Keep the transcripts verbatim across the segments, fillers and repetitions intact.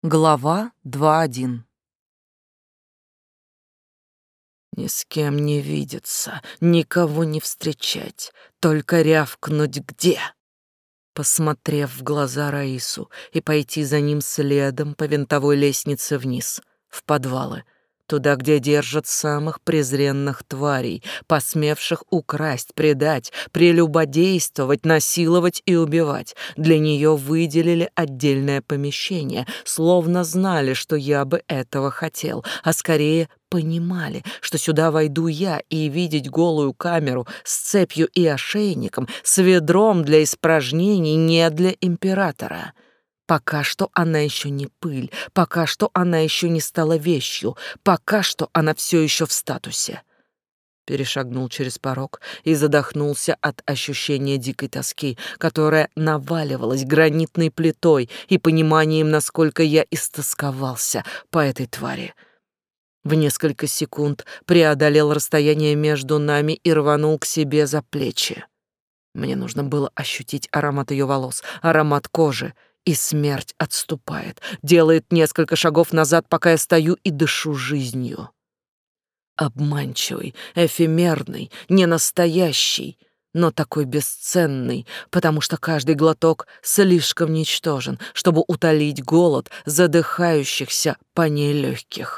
Глава два один. Ни с кем не видеться, никого не встречать, только рявкнуть где. Посмотрев в глаза Раису и пойти за ним следом по винтовой лестнице вниз, в подвалы, туда, где держат самых презренных тварей, посмевших украсть, предать, прелюбодействовать, насиловать и убивать. Для нее выделили отдельное помещение, словно знали, что я бы этого хотел, а скорее понимали, что сюда войду я, и видеть голую камеру с цепью и ошейником, с ведром для испражнений не для императора. Пока что она еще не пыль, пока что она еще не стала вещью, пока что она все еще в статусе. Перешагнул через порог и задохнулся от ощущения дикой тоски, которая наваливалась гранитной плитой, и пониманием, насколько я истосковался по этой твари. В несколько секунд преодолел расстояние между нами и рванул к себе за плечи. Мне нужно было ощутить аромат ее волос, аромат кожи, и смерть отступает, делает несколько шагов назад, пока я стою и дышу жизнью. Обманчивый, эфемерный, ненастоящий, но такой бесценный, потому что каждый глоток слишком ничтожен, чтобы утолить голод задыхающихся по ней легких.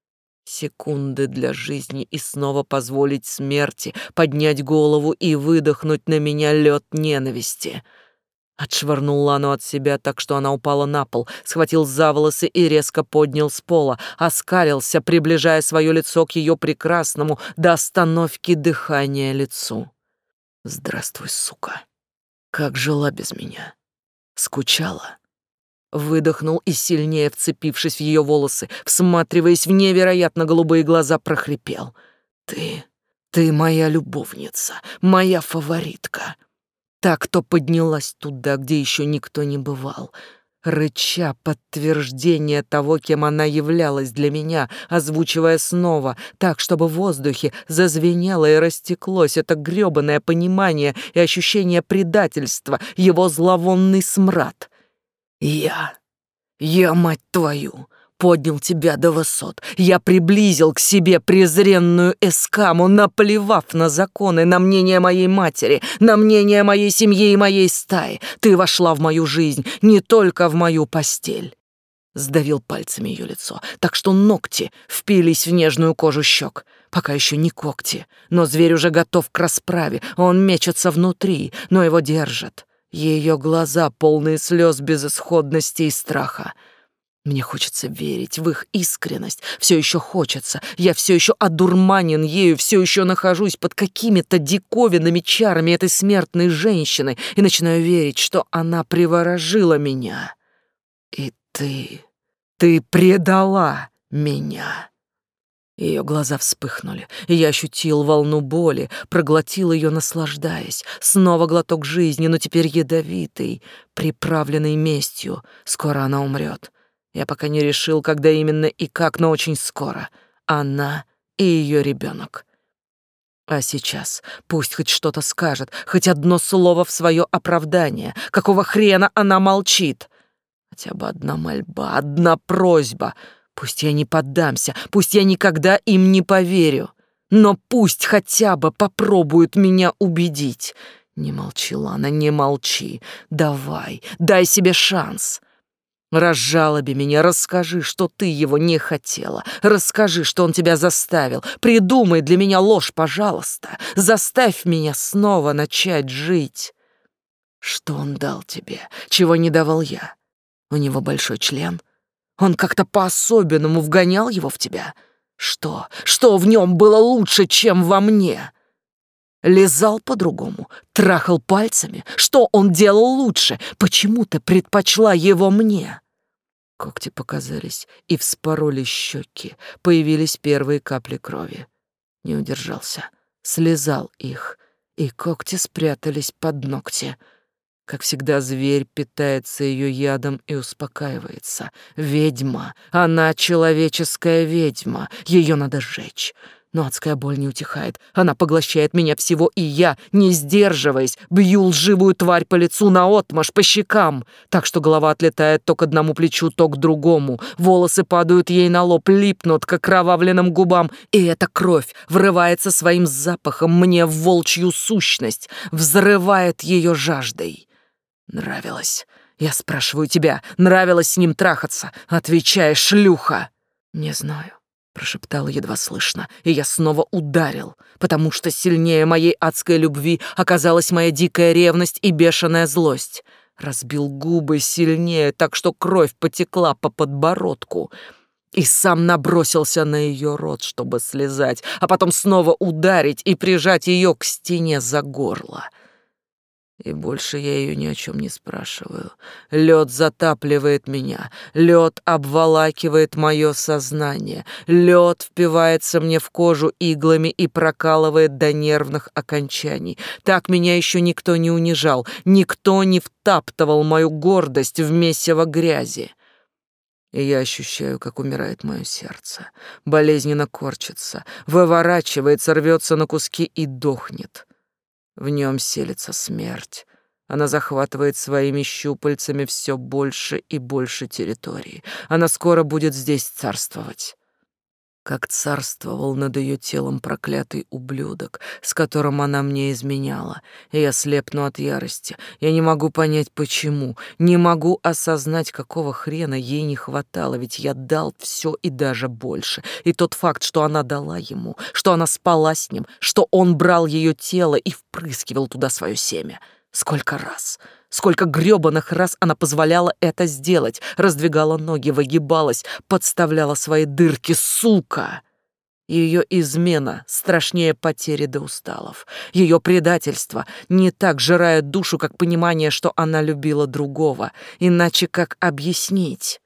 Секунды для жизни, и снова позволить смерти поднять голову и выдохнуть на меня лед ненависти. Отшвырнул Лану от себя так, что она упала на пол, схватил за волосы и резко поднял с пола, оскалился, приближая свое лицо к ее прекрасному до остановки дыхания лицу. «Здравствуй, сука! Как жила без меня? Скучала?» Выдохнул и, сильнее вцепившись в ее волосы, всматриваясь в невероятно голубые глаза, прохрипел. «Ты, ты моя любовница, моя фаворитка. Та, кто поднялась туда, где еще никто не бывал, рыча подтверждение того, кем она являлась для меня, озвучивая снова, так, чтобы в воздухе зазвенело и растеклось это грёбаное понимание и ощущение предательства, его зловонный смрад. Я, я, мать твою, поднял тебя до высот. Я приблизил к себе презренную Эскаму, наплевав на законы, на мнение моей матери, на мнение моей семьи и моей стаи. Ты вошла в мою жизнь, не только в мою постель. Сдавил пальцами ее лицо, так что ногти впились в нежную кожу щек. Пока еще не когти, но зверь уже готов к расправе. Он мечется внутри, но его держат. Ее глаза, полные слез безысходности и страха. Мне хочется верить в их искренность. Все еще хочется. Я все еще одурманен ею, все еще нахожусь под какими-то диковинными чарами этой смертной женщины и начинаю верить, что она приворожила меня. И ты, ты предала меня. Ее глаза вспыхнули, и я ощутил волну боли, проглотил ее, наслаждаясь. Снова глоток жизни, но теперь ядовитый, приправленный местью. Скоро она умрет. Я пока не решил, когда именно и как, но очень скоро. Она и ее ребенок. А сейчас пусть хоть что-то скажет, хоть одно слово в свое оправдание. Какого хрена она молчит? Хотя бы одна мольба, одна просьба — пусть я не поддамся, пусть я никогда им не поверю, но пусть хотя бы попробуют меня убедить. Не молчи, Лана, не молчи. Давай, дай себе шанс. Разжалоби меня, расскажи, что ты его не хотела. Расскажи, что он тебя заставил. Придумай для меня ложь, пожалуйста. Заставь меня снова начать жить. Что он дал тебе, чего не давал я? У него большой член. Он как-то по-особенному вгонял его в тебя? Что? Что в нем было лучше, чем во мне? Лизал по-другому? Трахал пальцами? Что он делал лучше? Почему ты предпочла его мне? Когти показались и вспороли щеки. Появились первые капли крови. Не удержался. Слезал их, и когти спрятались под ногти. Как всегда, зверь питается ее ядом и успокаивается. Ведьма, она человеческая ведьма, ее надо сжечь. Но адская боль не утихает. Она поглощает меня всего, и я, не сдерживаясь, бью лживую тварь по лицу наотмашь, по щекам, так что голова отлетает то к одному плечу, то к другому. Волосы падают ей на лоб, липнут к окровавленным губам, и эта кровь врывается своим запахом мне в волчью сущность, взрывает ее жаждой. Нравилось. Я спрашиваю тебя, нравилось с ним трахаться? Отвечай, шлюха. Не знаю. Прошептала едва слышно, и я снова ударил, потому что сильнее моей адской любви оказалась моя дикая ревность и бешеная злость. Разбил губы сильнее, так что кровь потекла по подбородку, и сам набросился на ее рот, чтобы слезать, а потом снова ударить и прижать ее к стене за горло. И больше я ее ни о чем не спрашиваю. Лед затапливает меня, лед обволакивает мое сознание, лед впивается мне в кожу иглами и прокалывает до нервных окончаний. Так меня еще никто не унижал, никто не втаптывал мою гордость в месиво грязи. И я ощущаю, как умирает мое сердце, болезненно корчится, выворачивается, рвется на куски и дохнет. В нем селится смерть. Она захватывает своими щупальцами все больше и больше территории. Она скоро будет здесь царствовать. Как царствовал над ее телом проклятый ублюдок, с которым она мне изменяла. И я слепну от ярости. Я не могу понять, почему. Не могу осознать, какого хрена ей не хватало, ведь я дал все и даже больше. И тот факт, что она дала ему, что она спала с ним, что он брал ее тело и впрыскивал туда свое семя. Сколько раз, сколько грёбаных раз она позволяла это сделать, раздвигала ноги, выгибалась, подставляла свои дырки, сука! Ее измена страшнее потери до усталов. Ее предательство не так жирает душу, как понимание, что она любила другого. Иначе как объяснить?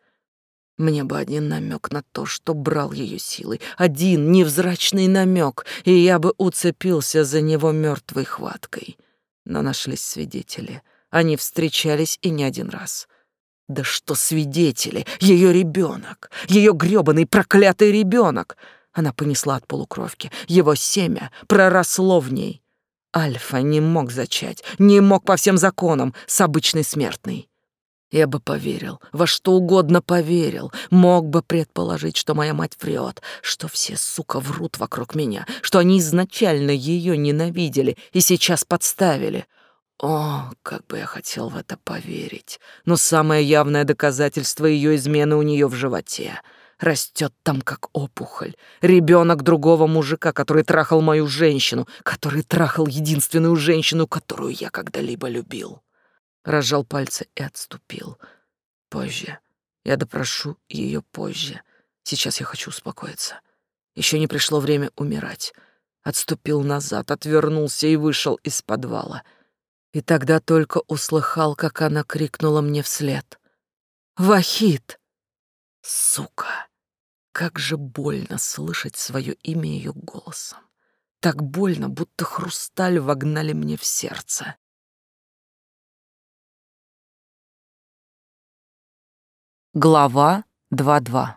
Мне бы один намек на то, что брал ее силой. Один невзрачный намек, и я бы уцепился за него мертвой хваткой. Но нашлись свидетели. Они встречались и не один раз. Да что свидетели? Ее ребенок, ее грёбаный проклятый ребенок. Она понесла от полукровки. Его семя проросло в ней. Альфа не мог зачать, не мог по всем законам с обычной смертной. Я бы поверил, во что угодно поверил, мог бы предположить, что моя мать врет, что все, сука, врут вокруг меня, что они изначально ее ненавидели и сейчас подставили. О, как бы я хотел в это поверить. Но самое явное доказательство ее измены у нее в животе. Растет там, как опухоль. Ребенок другого мужика, который трахал мою женщину, который трахал единственную женщину, которую я когда-либо любил. Разжал пальцы и отступил. Позже. Я допрошу ее позже. Сейчас я хочу успокоиться. Еще не пришло время умирать. Отступил назад, отвернулся и вышел из подвала. И тогда только услыхал, как она крикнула мне вслед. «Вахид!» Сука! Как же больно слышать свое имя ее голосом. Так больно, будто хрусталь вогнали мне в сердце. Глава два два.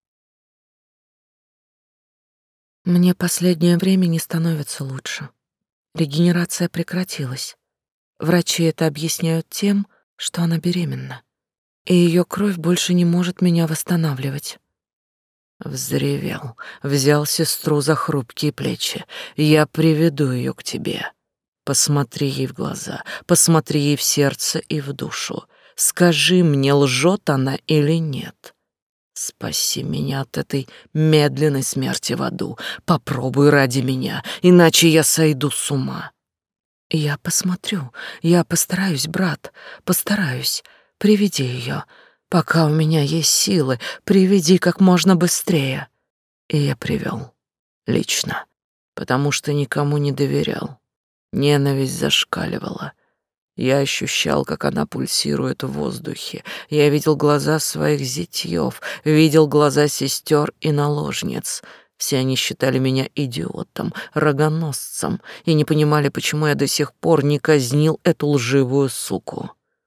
Мне последнее время не становится лучше. Регенерация прекратилась. Врачи это объясняют тем, что она беременна, и ее кровь больше не может меня восстанавливать. Взревел, взял сестру за хрупкие плечи. Я приведу ее к тебе. Посмотри ей в глаза, посмотри ей в сердце и в душу. Скажи мне, лжет она или нет. Спаси меня от этой медленной смерти в аду. Попробуй ради меня, иначе я сойду с ума. Я посмотрю, я постараюсь, брат, постараюсь. Приведи ее. Пока у меня есть силы, приведи как можно быстрее. И я привел. Лично. Потому что никому не доверял. Ненависть зашкаливала. Я ощущал, как она пульсирует в воздухе. Я видел глаза своих зятьёв, видел глаза сестер и наложниц. Все они считали меня идиотом, рогоносцем и не понимали, почему я до сих пор не казнил эту лживую суку.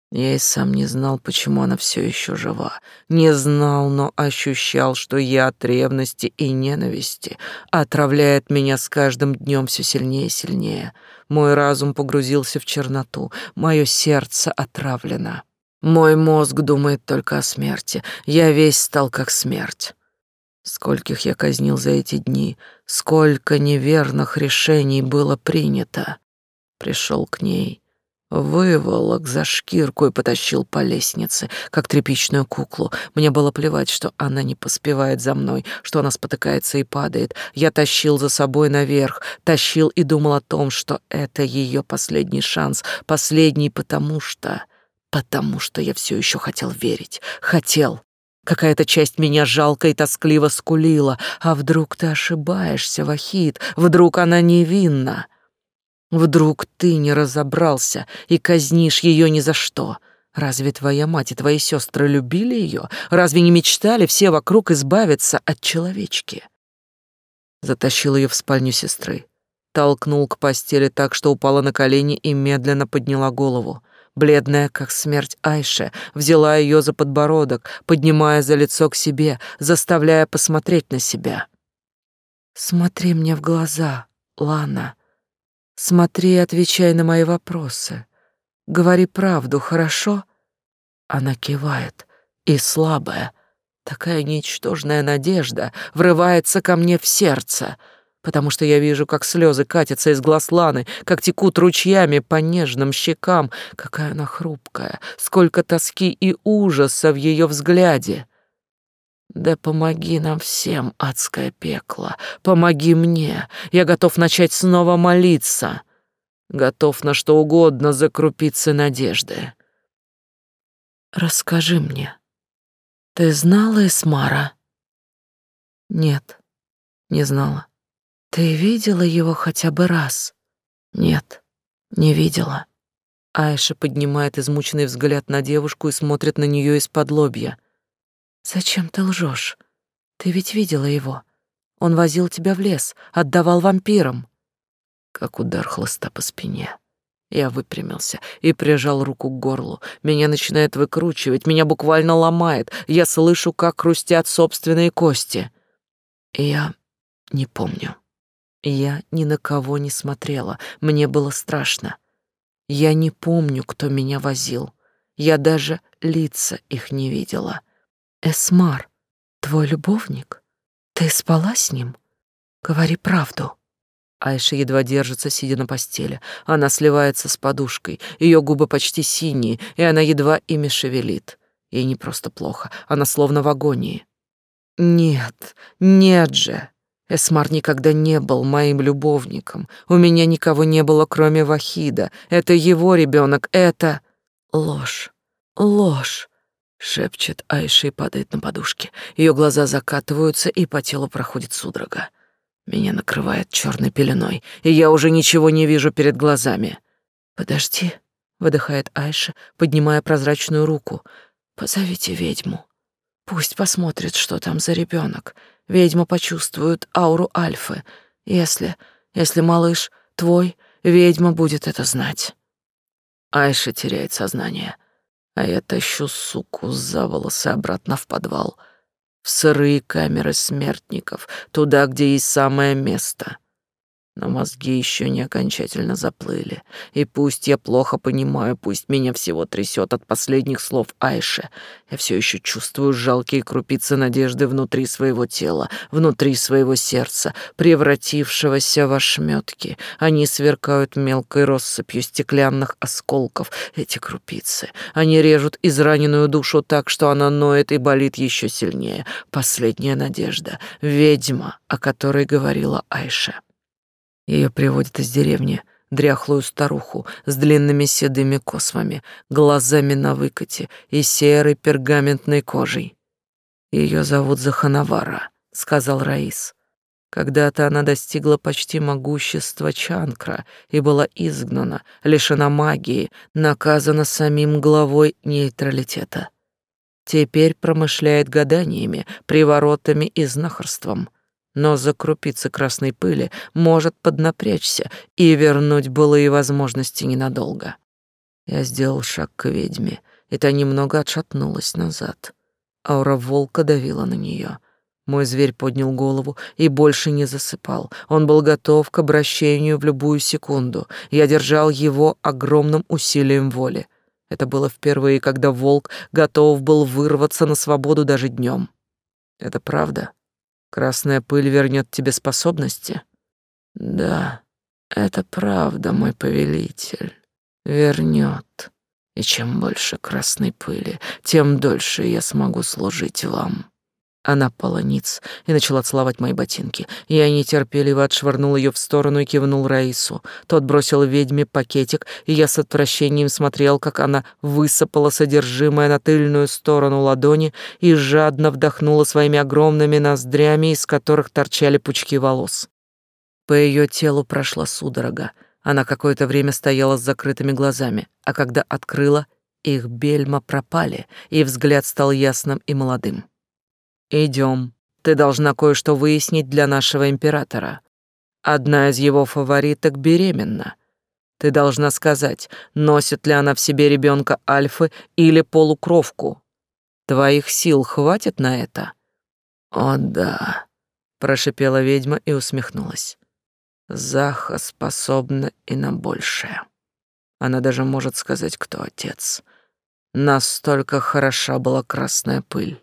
Я и сам не знал, почему она все еще жива. Не знал, но ощущал, что яд ревности и ненависти отравляет меня с каждым днем все сильнее и сильнее. Мой разум погрузился в черноту, мое сердце отравлено. Мой мозг думает только о смерти. Я весь стал как смерть. Скольких я казнил за эти дни, сколько неверных решений было принято. Пришел к ней, выволок за шкирку и потащил по лестнице, как тряпичную куклу. Мне было плевать, что она не поспевает за мной, что она спотыкается и падает. Я тащил за собой наверх, тащил и думал о том, что это ее последний шанс, последний, потому что... Потому что я все еще хотел верить, хотел. Какая-то часть меня жалко и тоскливо скулила. А вдруг ты ошибаешься, Вахид? Вдруг она невинна? Вдруг ты не разобрался и казнишь ее ни за что? Разве твоя мать и твои сестры любили ее? Разве не мечтали все вокруг избавиться от человечки? Затащил ее в спальню сестры, толкнул к постели так, что упала на колени и медленно подняла голову. Бледная, как смерть, Айша взяла ее за подбородок, поднимая за лицо к себе, заставляя посмотреть на себя. «Смотри мне в глаза, Лана. Смотри и отвечай на мои вопросы. Говори правду, хорошо?» Она кивает, и слабая, такая ничтожная надежда врывается ко мне в сердце, потому что я вижу, как слезы катятся из глаз Ланы, как текут ручьями по нежным щекам. Какая она хрупкая, сколько тоски и ужаса в ее взгляде. Да помоги нам всем, адское пекло, помоги мне. Я готов начать снова молиться, готов на что угодно за крупицы надежды. Расскажи мне, ты знала Эсмара? Нет, не знала. Ты видела его хотя бы раз? Нет, не видела. Айша поднимает измученный взгляд на девушку и смотрит на нее из-под лобья. Зачем ты лжешь? Ты ведь видела его. Он возил тебя в лес, отдавал вампирам. Как удар хлыста по спине. Я выпрямился и прижал руку к горлу. Меня начинает выкручивать, меня буквально ломает. Я слышу, как хрустят собственные кости. И я не помню. Я ни на кого не смотрела, мне было страшно. Я не помню, кто меня возил. Я даже лица их не видела. Эсмар, твой любовник? Ты спала с ним? Говори правду. Айша едва держится, сидя на постели. Она сливается с подушкой, ее губы почти синие, и она едва ими шевелит. Ей не просто плохо, она словно в агонии. Нет, нет же. Эсмар никогда не был моим любовником. У меня никого не было, кроме Вахида. Это его ребенок, это... Ложь, ложь, шепчет Айша и падает на подушке. Ее глаза закатываются, и по телу проходит судорога. Меня накрывает черной пеленой, и я уже ничего не вижу перед глазами. «Подожди», — выдыхает Айша, поднимая прозрачную руку. «Позовите ведьму. Пусть посмотрит, что там за ребенок. Ведьма почувствует ауру Альфы. Если, если малыш твой, ведьма будет это знать». Айша теряет сознание, а я тащу суку за волосы обратно в подвал, в сырые камеры смертников, туда, где есть самое место. Но мозги еще не окончательно заплыли. И пусть я плохо понимаю, пусть меня всего трясет от последних слов Айши, я все еще чувствую жалкие крупицы надежды внутри своего тела, внутри своего сердца, превратившегося в ошметки. Они сверкают мелкой россыпью стеклянных осколков, эти крупицы. Они режут израненную душу так, что она ноет и болит еще сильнее. Последняя надежда. Ведьма, о которой говорила Айша. Ее приводят из деревни, дряхлую старуху с длинными седыми космами, глазами на выкате и серой пергаментной кожей. Ее зовут Заханавара, сказал Раис. Когда-то она достигла почти могущества Чанкра и была изгнана, лишена магии, наказана самим главой нейтралитета. Теперь промышляет гаданиями, приворотами и знахарством. Но за крупицы красной пыли может поднапрячься и вернуть былые возможности ненадолго. Я сделал шаг к ведьме, и та немного отшатнулась назад. Аура волка давила на нее. Мой зверь поднял голову и больше не засыпал. Он был готов к обращению в любую секунду. Я держал его огромным усилием воли. Это было впервые, когда волк готов был вырваться на свободу даже днем. Это правда? Красная пыль вернет тебе способности? Да, это правда, мой повелитель. Вернет. И чем больше красной пыли, тем дольше я смогу служить вам. Она пала ниц и начала целовать мои ботинки. Я нетерпеливо отшвырнул ее в сторону и кивнул Раису. Тот бросил ведьме пакетик, и я с отвращением смотрел, как она высыпала содержимое на тыльную сторону ладони и жадно вдохнула своими огромными ноздрями, из которых торчали пучки волос. По ее телу прошла судорога. Она какое-то время стояла с закрытыми глазами, а когда открыла, их бельма пропали, и взгляд стал ясным и молодым. «Идем. Ты должна кое-что выяснить для нашего императора. Одна из его фавориток беременна. Ты должна сказать, носит ли она в себе ребенка альфы или полукровку. Твоих сил хватит на это?» «О да», — прошипела ведьма и усмехнулась. «Заха способна и на большее. Она даже может сказать, кто отец. Настолько хороша была красная пыль».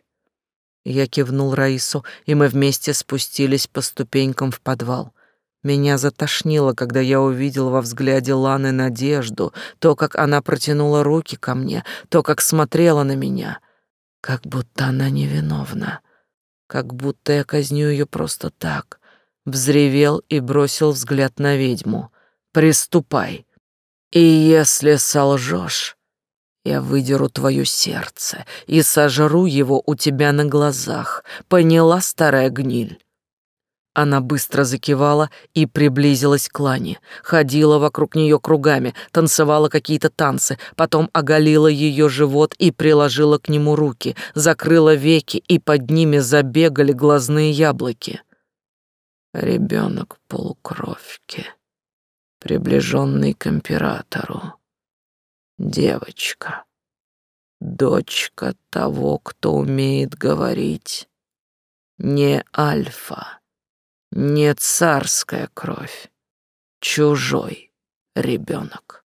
Я кивнул Раису, и мы вместе спустились по ступенькам в подвал. Меня затошнило, когда я увидел во взгляде Ланы надежду, то, как она протянула руки ко мне, то, как смотрела на меня, как будто она невиновна, как будто я казню ее просто так. Взревел и бросил взгляд на ведьму. «Приступай. И если солжешь, я выдеру твое сердце и сожру его у тебя на глазах. Поняла, старая гниль?» Она быстро закивала и приблизилась к Лане. Ходила вокруг нее кругами, танцевала какие-то танцы, потом оголила ее живот и приложила к нему руки, закрыла веки, и под ними забегали глазные яблоки. Ребенок полукровки, приближенный к императору. Девочка, дочка того, кто умеет говорить. Не альфа, не царская кровь, чужой ребенок.